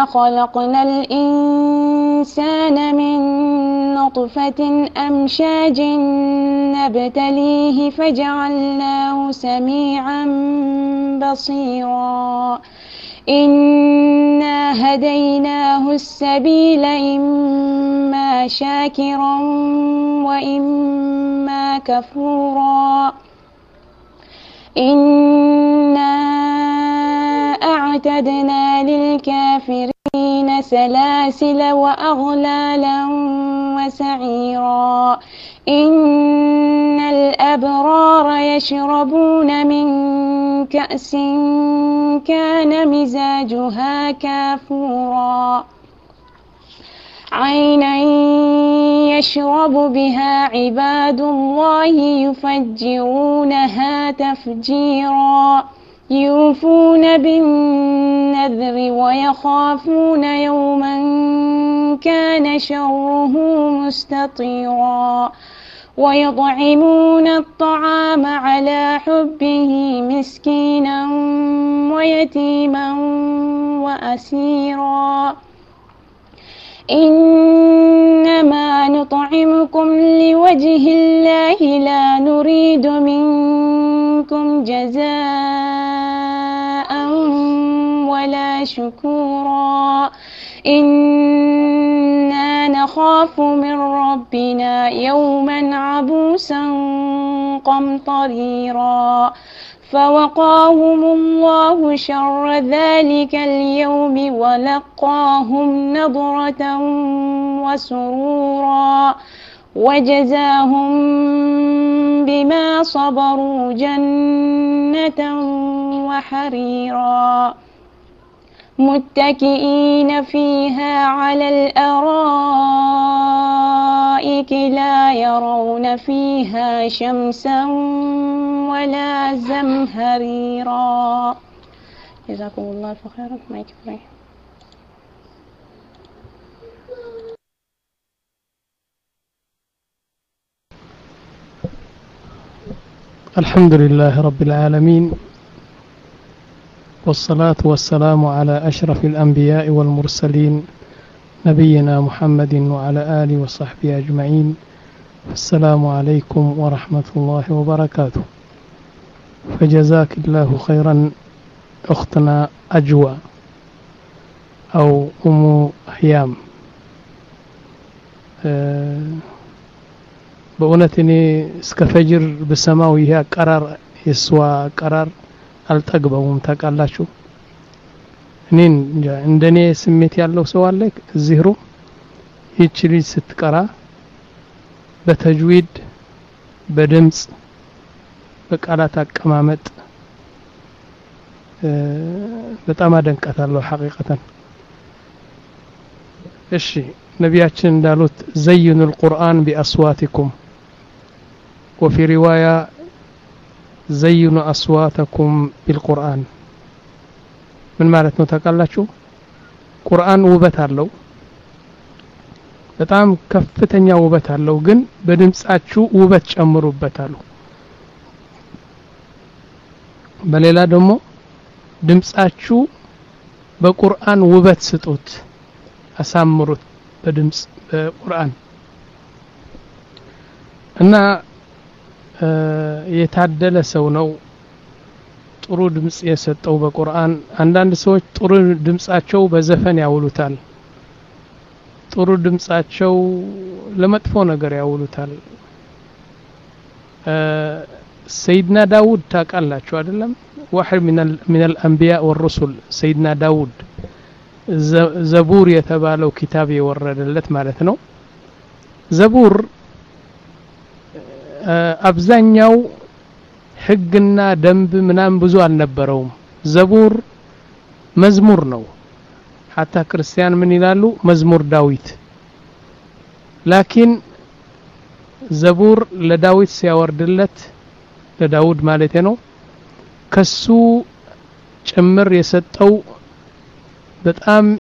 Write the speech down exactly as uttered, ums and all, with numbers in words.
خلقنا الإنسان من نطفة أمشاج نبتليه فجعلناه سميعا بصيرا إنا هديناه السبيل إما شاكرا وإما كفورا إنا أعتدنا للكافرين سلاسل وأغلالا وسعيرا إن الأبرار يشربون من كأس كان مزاجها كافورا عينا يشرب بها عباد الله يفجرونها تفجيرا يوفون بالنذر ويخافون يوما كان شره مستطيرا ويطعمون الطعام على حبه مسكينا ويتيما وأسيرا إنما نطعمكم لوجه الله لا نريد منكم جزاء ولا شكورا إنا نخاف من ربنا يوما عبوسا قمطريرا فوقاهم الله شر ذلك اليوم ولقاهم نضرة وسرورا وجزاهم بما صبروا جنة وحريرا متكئين فيها على الأرائك لا يرون فيها شمسا ولا زمهريرا جزاكم الله خيرا ما يكفي. الحمد لله رب العالمين والصلاة والسلام على أشرف الأنبياء والمرسلين نبينا محمد وعلى آله وصحبه أجمعين. السلام عليكم ورحمة الله وبركاته. فجزاك الله خيرا أختنا أجوى أو أم هيام. أه بأونتني سكفجر بسماويها قرار يسوى قرار አልጠግበውም ታውቃላችሁ። እኔን እንደኔ ስሜት ያለው ሰው አለ እዚህሩ ይህች ልጅ ስትቀራ በተጅዊድ በድምጽ በቃላት አቀማመጥ በጣም አደንቃታለሁ ሐቂቀተን። እሺ ነቢያችን እንዳሉት ዘይኑል ቁርአን ቢአስዋቲኩም وفي رواية زينوا أصواتكم بالقرآن من مالت نتقلتشو قرآن وبت አለው በጣም ከፍተኛ ውበት አለው ግን በድምጻችሁ ውበት ጨምሩበታል። በሌላ ደግሞ ድምጻችሁ በቁርአን ውበት ስጡት አሳምሩት በድምጽ በቁርአን እና የታደለ ሰው ነው ጥሩ ድምጽ የሰጠው በቁርአን። አንዳንድ ሰዎች ጥሩ ድምጻቸው በዘፈን ያውሉታል፣ ጥሩ ድምጻቸው ለመጥፎ ነገር ያውሉታል። سيدنا داود ታውቃላችሁ አይደለም? واحد من من الانبياء والرسل سيدنا داود ዘቡር የተባለው ኪታብ የወረደለት ማለት ነው። ዘቡር አብዛኛው ህግና ደንብ ምናምን ብዙ አልነበረውም። ዘቡር መዝሙር ነው። حتى ክርስቲያን ምን ይላሉ? መዝሙር ዳዊት። ላኪን ዘቡር ለዳዊት ሲያወርድለት ለዳውድ ማለት ነው ከሱ ጭምር የሰጠው በጣም